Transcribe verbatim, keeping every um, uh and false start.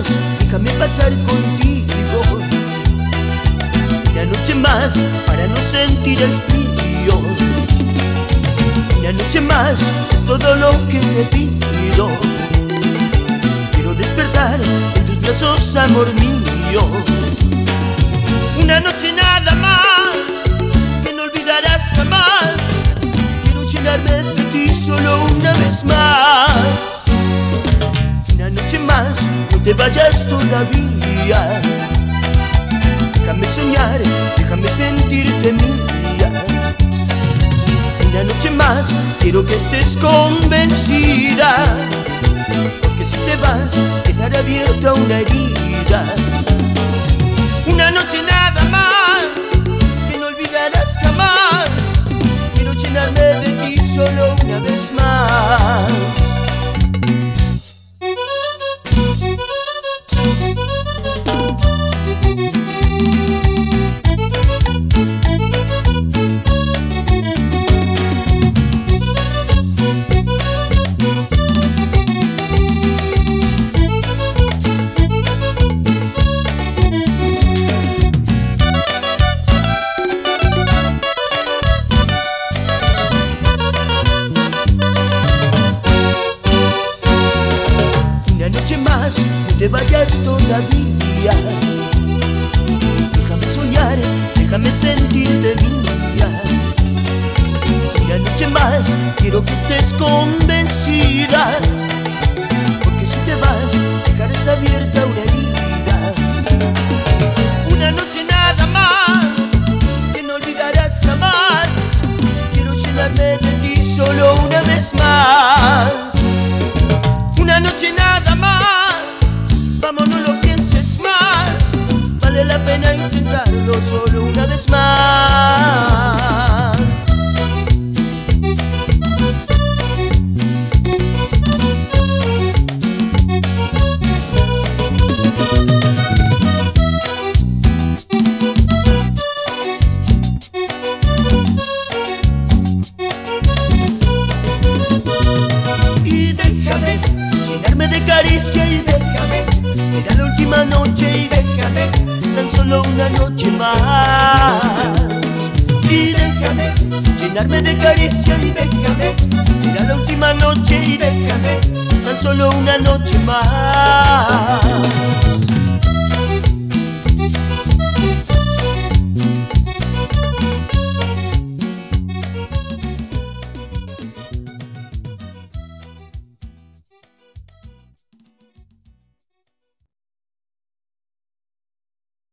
más, déjame pasar contigo. Una noche más para no sentir el frío. Una noche más es todo lo que te pido. Quiero despertar en tus brazos, amor mío. Una noche nada más que no olvidarás jamás. Quiero llenarme de ti solo una vez más. Una noche más, no te vayas todavía. Déjame soñar, déjame sentirte mía. Una noche más, quiero que estés convencida, porque si te vas, quedará abierta una herida. Una noche nada más, que no olvidarás jamás. Quiero llenarme de ti solo una vez más. No te vayas todavía. Déjame soñar, déjame sentirte mía. Una noche más, quiero que estés convencida, porque si te vas, dejarás abierta una herida. Una noche nada más, que no olvidarás jamás. Quiero llenarme de ti solo una vez más. Una noche nada más, vamos, no lo pienses más. Vale la pena intentarlo solo una vez más. Y déjame llenarme de caricia y déjame. Será la última noche y déjame, tan solo una noche más. Y déjame llenarme de caricia y déjame. Será la última noche y déjame, tan solo una noche más.